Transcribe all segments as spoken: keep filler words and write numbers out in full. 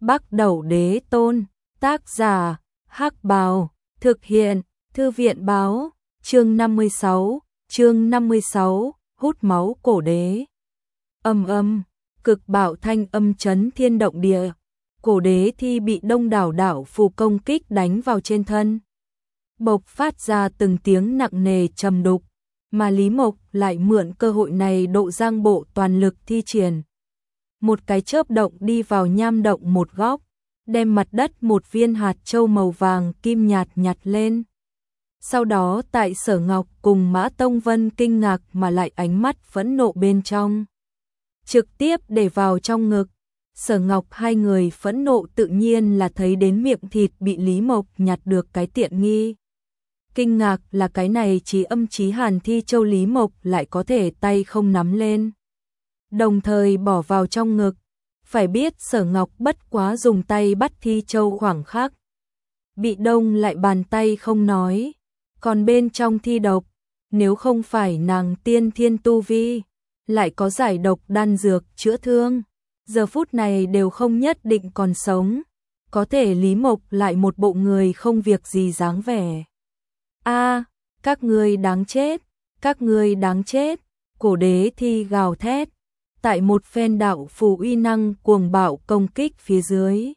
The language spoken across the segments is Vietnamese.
Bắc Đẩu Đế Tôn, tác giả, Hắc Bào, thực hiện, Thư viện báo, chương năm mươi sáu, chương năm mươi sáu, hút máu cổ đế. Âm âm, cực bạo thanh âm chấn thiên động địa, cổ đế thi bị đông đảo đảo phù công kích đánh vào trên thân. Bộc phát ra từng tiếng nặng nề trầm đục, mà Lý Mộc lại mượn cơ hội này độ giang bộ toàn lực thi triển. Một cái chớp động đi vào nham động một góc, đem mặt đất một viên hạt châu màu vàng kim nhạt nhặt lên. Sau đó tại Sở Ngọc cùng Mã Tông Vân kinh ngạc mà lại ánh mắt phẫn nộ bên trong. Trực tiếp để vào trong ngực. Sở Ngọc hai người phẫn nộ tự nhiên là thấy đến miệng thịt bị Lý Mộc nhặt được cái tiện nghi. Kinh ngạc là cái này trí âm trí hàn thi châu Lý Mộc lại có thể tay không nắm lên, đồng thời bỏ vào trong ngực. Phải biết Sở Ngọc bất quá dùng tay bắt thi châu khoảng khắc bị đông lại bàn tay không nói, còn bên trong thi độc, nếu không phải nàng tiên thiên tu vi, lại có giải độc đan dược chữa thương, giờ phút này đều không nhất định còn sống. Có thể Lý Mộc lại một bộ người không việc gì dáng vẻ. A, các ngươi đáng chết, các ngươi đáng chết, cổ đế thi gào thét. Tại một phen đạo phù uy năng cuồng bạo công kích phía dưới,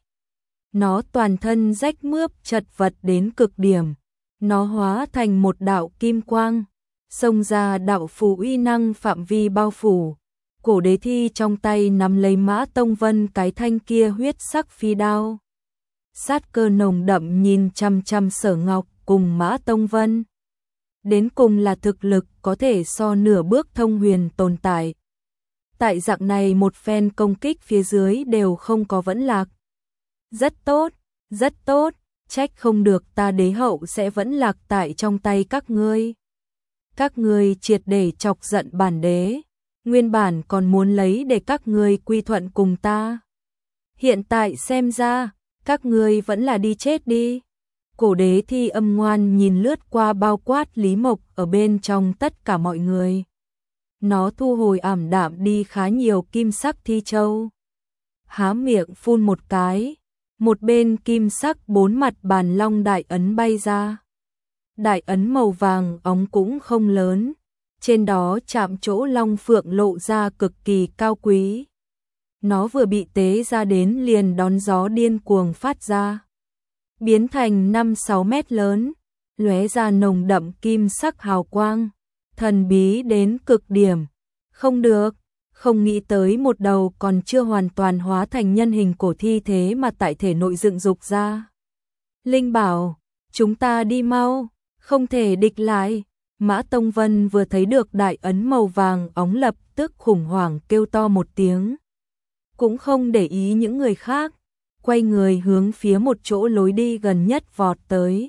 nó toàn thân rách mướp chật vật đến cực điểm, nó hóa thành một đạo kim quang, xông ra đạo phù uy năng phạm vi bao phủ. Cổ đế thi trong tay nắm lấy Mã Tông Vân cái thanh kia huyết sắc phi đao, sát cơ nồng đậm nhìn chăm chăm Sở Ngọc cùng Mã Tông Vân. Đến cùng là thực lực có thể so nửa bước thông huyền tồn tại. Tại dạng này một phen công kích phía dưới đều không có vẫn lạc. Rất tốt, rất tốt, trách không được ta đế hậu sẽ vẫn lạc tại trong tay các ngươi. Các ngươi triệt để chọc giận bản đế, nguyên bản còn muốn lấy để các ngươi quy thuận cùng ta. Hiện tại xem ra, các ngươi vẫn là đi chết đi. Cổ đế thi âm ngoan nhìn lướt qua bao quát Lý Mộc ở bên trong tất cả mọi người. Nó thu hồi ảm đạm đi khá nhiều kim sắc thi châu. Há miệng phun một cái, một bên kim sắc bốn mặt bàn long đại ấn bay ra. Đại ấn màu vàng óng cũng không lớn, trên đó chạm chỗ long phượng lộ ra cực kỳ cao quý. Nó vừa bị tế ra đến liền đón gió điên cuồng phát ra, biến thành năm sáu mét lớn, lóe ra nồng đậm kim sắc hào quang, thần bí đến cực điểm. Không được, không nghĩ tới một đầu còn chưa hoàn toàn hóa thành nhân hình cổ thi thế mà tại thể nội dựng dục ra. Linh bảo, chúng ta đi mau, không thể địch lại. Mã Tông Vân vừa thấy được đại ấn màu vàng óng lập tức khủng hoảng kêu to một tiếng. Cũng không để ý những người khác, quay người hướng phía một chỗ lối đi gần nhất vọt tới.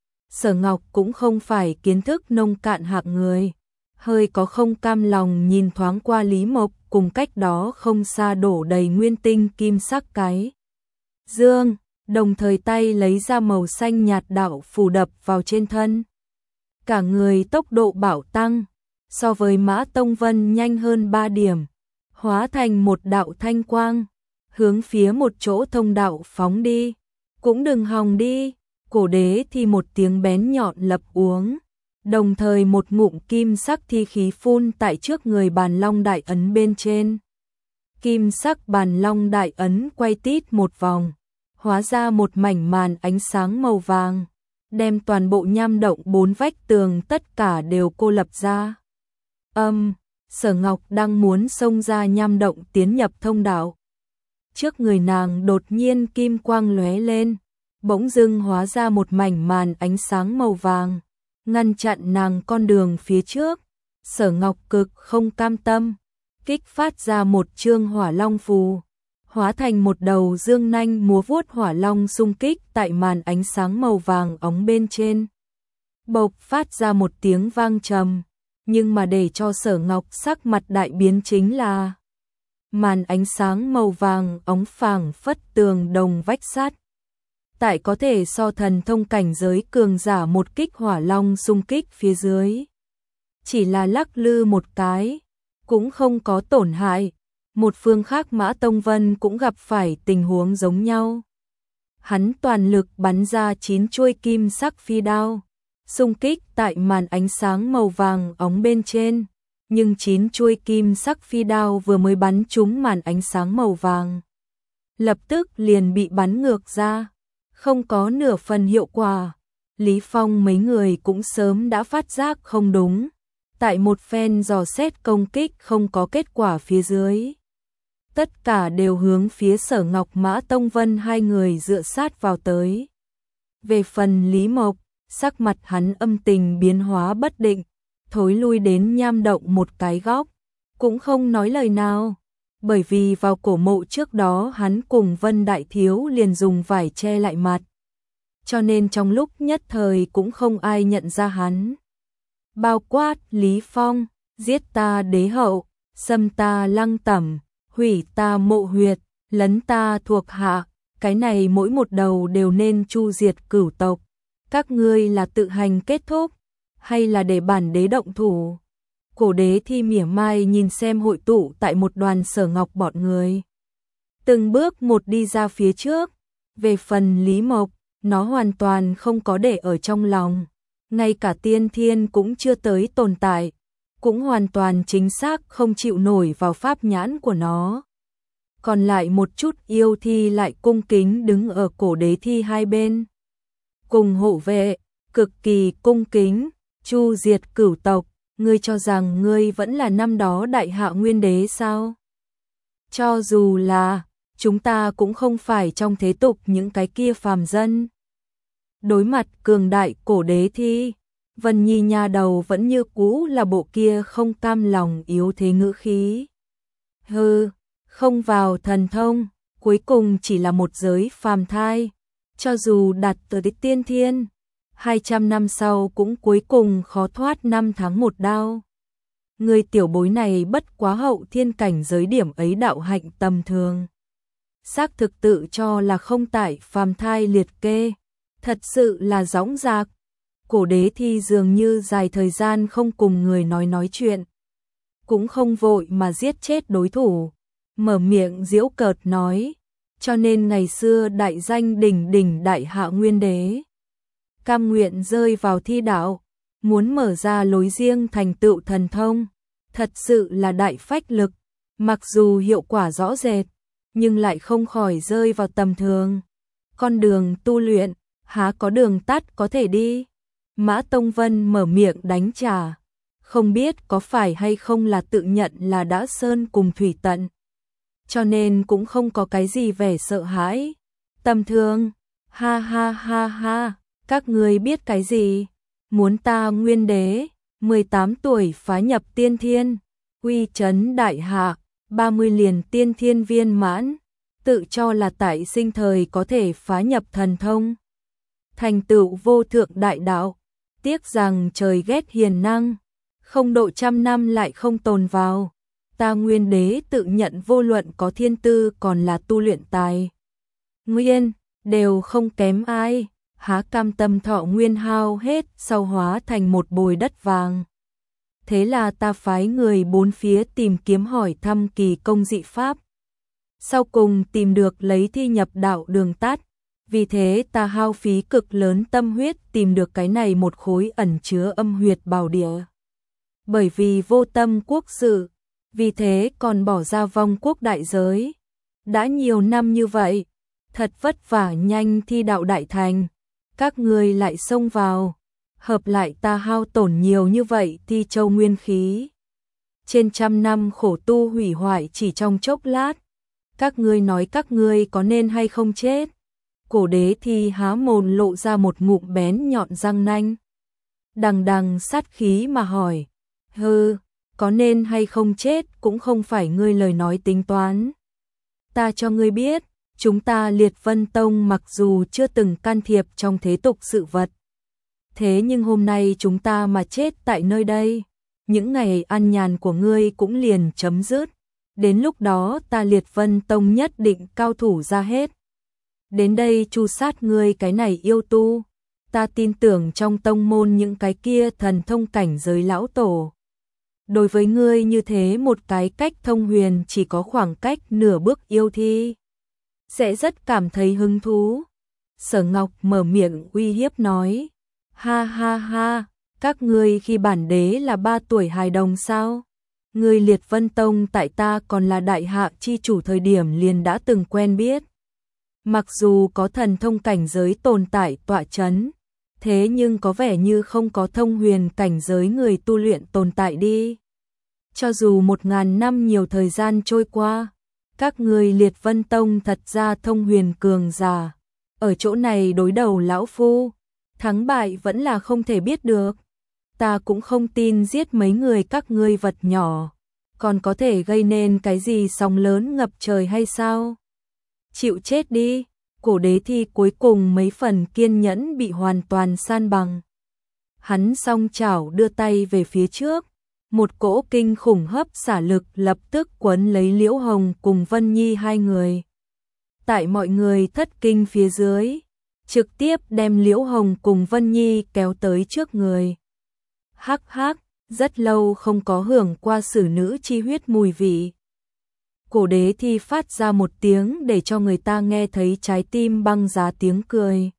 Sở Ngọc cũng không phải kiến thức nông cạn hạng người, hơi có không cam lòng nhìn thoáng qua Lý Mộc cùng cách đó không xa đổ đầy nguyên tinh kim sắc cái dương, đồng thời tay lấy ra màu xanh nhạt đạo phù đập vào trên thân. Cả người tốc độ bạo tăng, so với Mã Tông Vân nhanh hơn ba điểm, hóa thành một đạo thanh quang, hướng phía một chỗ thông đạo phóng đi. Cũng đừng hòng đi, cổ đế thì một tiếng bén nhọn lập uống, đồng thời một ngụm kim sắc thi khí phun tại trước người bàn long đại ấn bên trên. Kim sắc bàn long đại ấn quay tít một vòng, hóa ra một mảnh màn ánh sáng màu vàng, đem toàn bộ nham động bốn vách tường tất cả đều cô lập ra. Âm, Sở Ngọc đang muốn xông ra nham động tiến nhập thông đạo. Trước người nàng đột nhiên kim quang lóe lên, bỗng dưng hóa ra một mảnh màn ánh sáng màu vàng, ngăn chặn nàng con đường phía trước. Sở Ngọc cực không cam tâm, kích phát ra một chương hỏa long phù, hóa thành một đầu dương nanh múa vuốt hỏa long xung kích tại màn ánh sáng màu vàng óng bên trên. Bộc phát ra một tiếng vang trầm, nhưng mà để cho Sở Ngọc sắc mặt đại biến chính là màn ánh sáng màu vàng óng phảng phất tường đồng vách sắt. Tại có thể so thần thông cảnh giới cường giả một kích hỏa long xung kích phía dưới, chỉ là lắc lư một cái, cũng không có tổn hại. Một phương khác Mã Tông Vân cũng gặp phải tình huống giống nhau. Hắn toàn lực bắn ra chín chuôi kim sắc phi đao, xung kích tại màn ánh sáng màu vàng óng bên trên, nhưng chín chuôi kim sắc phi đao vừa mới bắn trúng màn ánh sáng màu vàng, lập tức liền bị bắn ngược ra, không có nửa phần hiệu quả. Lý Phong mấy người cũng sớm đã phát giác không đúng, tại một phen dò xét công kích không có kết quả phía dưới. Tất cả đều hướng phía Sở Ngọc Mã Tông Vân hai người dựa sát vào tới. Về phần Lý Mộc, sắc mặt hắn âm tình biến hóa bất định, thối lui đến nham động một cái góc, cũng không nói lời nào, bởi vì vào cổ mộ trước đó hắn cùng Vân Đại Thiếu liền dùng vải che lại mặt, cho nên trong lúc nhất thời cũng không ai nhận ra hắn. Bao quát Lý Phong, giết ta đế hậu, xâm ta lăng tẩm, hủy ta mộ huyệt, lấn ta thuộc hạ, cái này mỗi một đầu đều nên chu diệt cửu tộc. Các ngươi là tự hành kết thúc, hay là để bản đế động thủ? Cổ đế thi mỉa mai nhìn xem hội tụ tại một đoàn Sở Ngọc bọn người. Từng bước một đi ra phía trước, về phần Lý Mộc, nó hoàn toàn không có để ở trong lòng. Ngay cả tiên thiên cũng chưa tới tồn tại, cũng hoàn toàn chính xác không chịu nổi vào pháp nhãn của nó. Còn lại một chút yêu thi lại cung kính đứng ở cổ đế thi hai bên, cùng hộ vệ, cực kỳ cung kính, chu diệt cửu tộc, ngươi cho rằng ngươi vẫn là năm đó đại hạ nguyên đế sao? Cho dù là, chúng ta cũng không phải trong thế tục những cái kia phàm dân. Đối mặt cường đại cổ đế thi, Vân Nhi nha đầu vẫn như cũ là bộ kia không cam lòng yếu thế ngữ khí. Hừ, không vào thần thông, cuối cùng chỉ là một giới phàm thai, cho dù đạt tới tiên thiên, hai trăm năm sau cũng cuối cùng khó thoát năm tháng một đao. Người tiểu bối này bất quá hậu thiên cảnh giới điểm ấy đạo hạnh tầm thường. Xác thực tự cho là không tại phàm thai liệt kê, thật sự là dõng dạc. Cổ đế thi dường như dài thời gian không cùng người nói nói chuyện, cũng không vội mà giết chết đối thủ, mở miệng giễu cợt nói, cho nên ngày xưa đại danh đỉnh đỉnh đại hạ nguyên đế cam nguyện rơi vào thi đạo, muốn mở ra lối riêng thành tựu thần thông, thật sự là đại phách lực, mặc dù hiệu quả rõ rệt, nhưng lại không khỏi rơi vào tầm thường. Con đường tu luyện, há có đường tắt có thể đi? Mã Tông Vân mở miệng đánh trả, không biết có phải hay không là tự nhận là đã sơn cùng thủy tận, cho nên cũng không có cái gì vẻ sợ hãi. Tầm thường, ha ha ha ha, các ngươi biết cái gì? Muốn ta nguyên đế, mười tám tuổi phá nhập tiên thiên, uy chấn đại hạ, ba mươi liền tiên thiên viên mãn, tự cho là tại sinh thời có thể phá nhập thần thông, thành tựu vô thượng đại đạo. Tiếc rằng trời ghét hiền năng, không độ trăm năm lại không tồn vào. Ta nguyên đế tự nhận vô luận có thiên tư còn là tu luyện tài nguyên, đều không kém ai, há cam tâm thọ nguyên hao hết sau hóa thành một bồi đất vàng. Thế là ta phái người bốn phía tìm kiếm hỏi thăm kỳ công dị pháp. Sau cùng tìm được lấy thi nhập đạo đường tắt. Vì thế ta hao phí cực lớn tâm huyết tìm được cái này một khối ẩn chứa âm huyệt bảo địa. Bởi vì vô tâm quốc sự, vì thế còn bỏ ra vong quốc đại giới. Đã nhiều năm như vậy, thật vất vả nhanh thi đạo đại thành, các người lại xông vào, hợp lại ta hao tổn nhiều như vậy thi châu nguyên khí. Trên trăm năm khổ tu hủy hoại chỉ trong chốc lát, các ngươi nói các ngươi có nên hay không chết? Cổ đế thi há mồm lộ ra một ngụm bén nhọn răng nanh, đằng đằng sát khí mà hỏi, hừ, có nên hay không chết cũng không phải ngươi lời nói tính toán. Ta cho ngươi biết, chúng ta Liệt Vân Tông mặc dù chưa từng can thiệp trong thế tục sự vật, thế nhưng hôm nay chúng ta mà chết tại nơi đây, những ngày an nhàn của ngươi cũng liền chấm dứt. Đến lúc đó ta Liệt Vân Tông nhất định cao thủ ra hết. Đến đây chu sát ngươi cái này yêu tu. Ta tin tưởng trong tông môn những cái kia thần thông cảnh giới lão tổ, Đối với ngươi như thế một cái cách thông huyền chỉ có khoảng cách nửa bước yêu thi, sẽ rất cảm thấy hứng thú. Sở Ngọc mở miệng uy hiếp nói, ha ha ha, các ngươi khi bản đế là ba tuổi hài đồng sao? Ngươi Liệt Vân Tông tại ta còn là đại hạ chi chủ thời điểm liền đã từng quen biết. Mặc dù có thần thông cảnh giới tồn tại tọa chấn, thế nhưng có vẻ như không có thông huyền cảnh giới người tu luyện tồn tại đi. Cho dù một ngàn năm nhiều thời gian trôi qua, các người Liệt Vân Tông thật ra thông huyền cường giả. Ở chỗ này đối đầu lão phu, thắng bại vẫn là không thể biết được. Ta cũng không tin giết mấy người các ngươi vật nhỏ, còn có thể gây nên cái gì sóng lớn ngập trời hay sao? Chịu chết đi, Cổ Đế Thi cuối cùng mấy phần kiên nhẫn bị hoàn toàn san bằng. Hắn song chảo đưa tay về phía trước, một cỗ kinh khủng hấp xả lực lập tức quấn lấy Liễu Hồng cùng Vân Nhi hai người. Tại mọi người thất kinh phía dưới, trực tiếp đem Liễu Hồng cùng Vân Nhi kéo tới trước người. Hắc hắc, rất lâu không có hưởng qua xử nữ chi huyết mùi vị. Cổ Đế Thi phát ra một tiếng để cho người ta nghe thấy trái tim băng giá tiếng cười.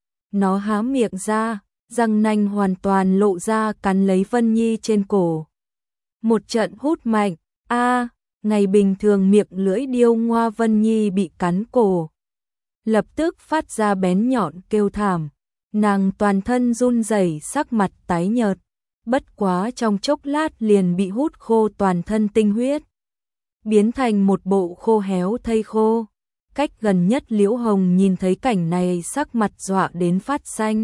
Nó há miệng ra, răng nanh hoàn toàn lộ ra cắn lấy Vân Nhi trên cổ. Một trận hút mạnh, a, ngày bình thường miệng lưỡi điêu ngoa Vân Nhi bị cắn cổ. Lập tức phát ra bén nhọn kêu thảm, nàng toàn thân run rẩy, sắc mặt tái nhợt, bất quá trong chốc lát liền bị hút khô toàn thân tinh huyết, biến thành một bộ khô héo thây khô. Cách gần nhất Liễu Hồng nhìn thấy cảnh này sắc mặt dọa đến phát xanh.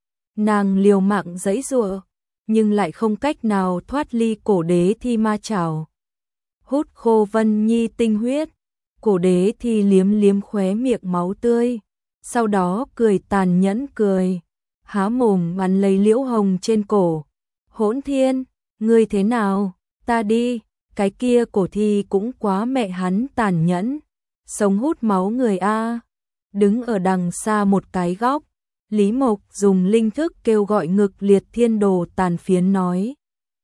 Nàng liều mạng giãy giụa, nhưng lại không cách nào thoát ly Cổ Đế Thi ma chảo. Hút khô Vân Nhi tinh huyết, Cổ Đế Thi liếm liếm khóe miệng máu tươi, sau đó cười tàn nhẫn cười, há mồm ngắn lấy Liễu Hồng trên cổ. Hỗn Thiên, ngươi thế nào? Ta đi, cái kia cổ thi cũng quá mẹ hắn tàn nhẫn, sống hút máu người a. Đứng ở đằng xa một cái góc, Lý Mộc dùng linh thức kêu gọi Ngực Liệt Thiên Đồ tàn phiến nói.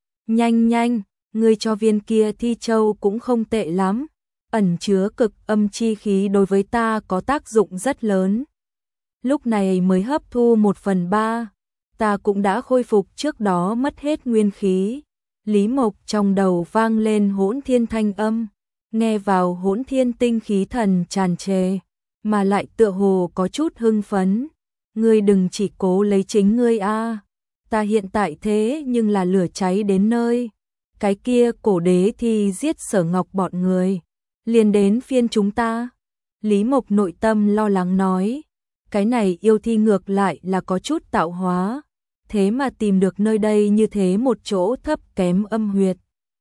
Nhanh nhanh, ngươi cho viên kia thi châu cũng không tệ lắm, ẩn chứa cực âm chi khí đối với ta có tác dụng rất lớn. Lúc này mới hấp thu một phần ba, ta cũng đã khôi phục trước đó mất hết nguyên khí. Lý Mộc trong đầu vang lên Hỗn Thiên thanh âm, nghe vào Hỗn Thiên tinh khí thần tràn trề, mà lại tựa hồ có chút hưng phấn. Ngươi đừng chỉ cố lấy chính ngươi a, ta hiện tại thế nhưng là lửa cháy đến nơi. Cái kia Cổ Đế Thi giết Sở Ngọc bọn người, liền đến phiên chúng ta. Lý Mộc nội tâm lo lắng nói, cái này yêu thi ngược lại là có chút tạo hóa, thế mà tìm được nơi đây như thế một chỗ thấp kém âm huyệt,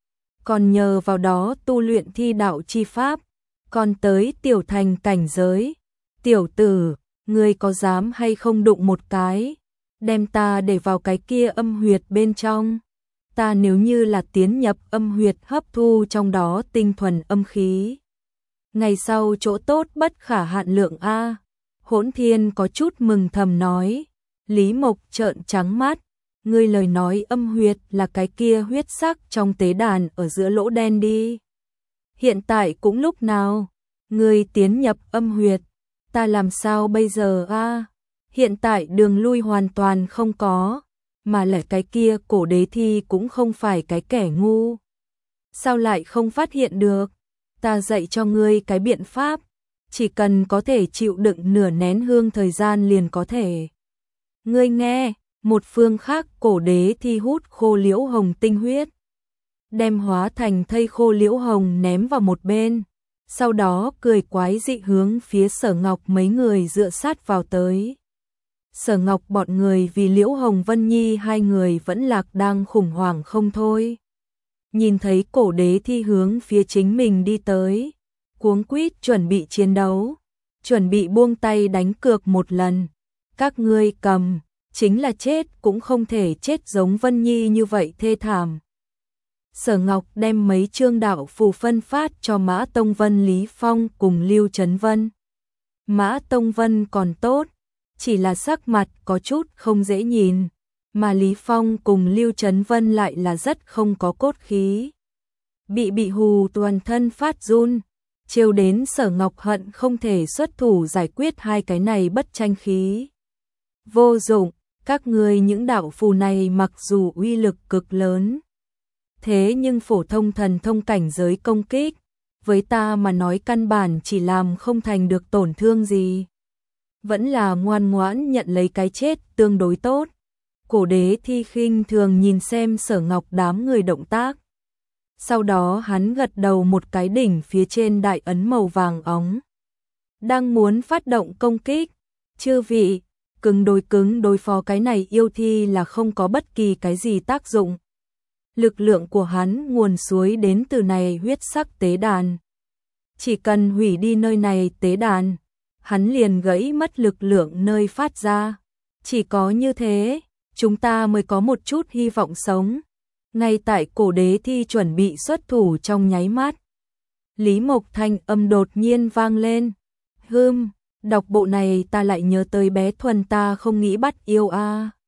còn nhờ vào đó tu luyện thi đạo chi pháp, còn tới tiểu thành cảnh giới. Tiểu tử, ngươi có dám hay không đụng một cái, đem ta để vào cái kia âm huyệt bên trong. Ta nếu như là tiến nhập âm huyệt hấp thu trong đó tinh thuần âm khí, ngày sau chỗ tốt bất khả hạn lượng a. Hỗn Thiên có chút mừng thầm nói. Lý Mộc trợn trắng mắt, ngươi lời nói âm huyệt là cái kia huyết sắc trong tế đàn ở giữa lỗ đen đi. Hiện tại cũng lúc nào, ngươi tiến nhập âm huyệt, ta làm sao bây giờ a? Hiện tại đường lui hoàn toàn không có, mà lại cái kia Cổ Đế Thi cũng không phải cái kẻ ngu. Sao lại không phát hiện được? Ta dạy cho ngươi cái biện pháp, chỉ cần có thể chịu đựng nửa nén hương thời gian liền có thể. Ngươi nghe, một phương khác Cổ Đế Thi hút khô Liễu Hồng tinh huyết, đem hóa thành thây khô Liễu Hồng ném vào một bên, sau đó cười quái dị hướng phía Sở Ngọc mấy người dựa sát vào tới. Sở Ngọc bọn người vì Liễu Hồng Vân Nhi hai người vẫn lạc đang khủng hoảng không thôi. Nhìn thấy Cổ Đế Thi hướng phía chính mình đi tới, cuống quýt chuẩn bị chiến đấu, chuẩn bị buông tay đánh cược một lần. Các ngươi cầm, chính là chết cũng không thể chết giống Vân Nhi như vậy thê thảm. Sở Ngọc đem mấy chương đạo phù phân phát cho Mã Tông Vân, Lý Phong cùng Lưu Trấn Vân. Mã Tông Vân còn tốt, chỉ là sắc mặt có chút không dễ nhìn, mà Lý Phong cùng Lưu Trấn Vân lại là rất không có cốt khí. Bị bị hù toàn thân phát run, chiêu đến Sở Ngọc hận không thể xuất thủ giải quyết hai cái này bất tranh khí. Vô dụng, các ngươi những đạo phù này mặc dù uy lực cực lớn, thế nhưng phổ thông thần thông cảnh giới công kích, với ta mà nói căn bản chỉ làm không thành được tổn thương gì. Vẫn là ngoan ngoãn nhận lấy cái chết tương đối tốt. Cổ đế thi khinh thường nhìn xem Sở Ngọc đám người động tác. Sau đó hắn gật đầu một cái, đỉnh phía trên đại ấn màu vàng óng đang muốn phát động công kích. Chư vị, cứng đối cứng đối phó cái này yêu thi là không có bất kỳ cái gì tác dụng. Lực lượng của hắn nguồn suối đến từ này huyết sắc tế đàn. Chỉ cần hủy đi nơi này tế đàn, hắn liền gãy mất lực lượng nơi phát ra. Chỉ có như thế, chúng ta mới có một chút hy vọng sống. Ngay tại cổ đế thi chuẩn bị xuất thủ trong nháy mắt, Lý Mộc thanh âm đột nhiên vang lên. Hừm, đọc bộ này ta lại nhớ tới bé Thuần, ta không nghĩ bắt yêu a. À.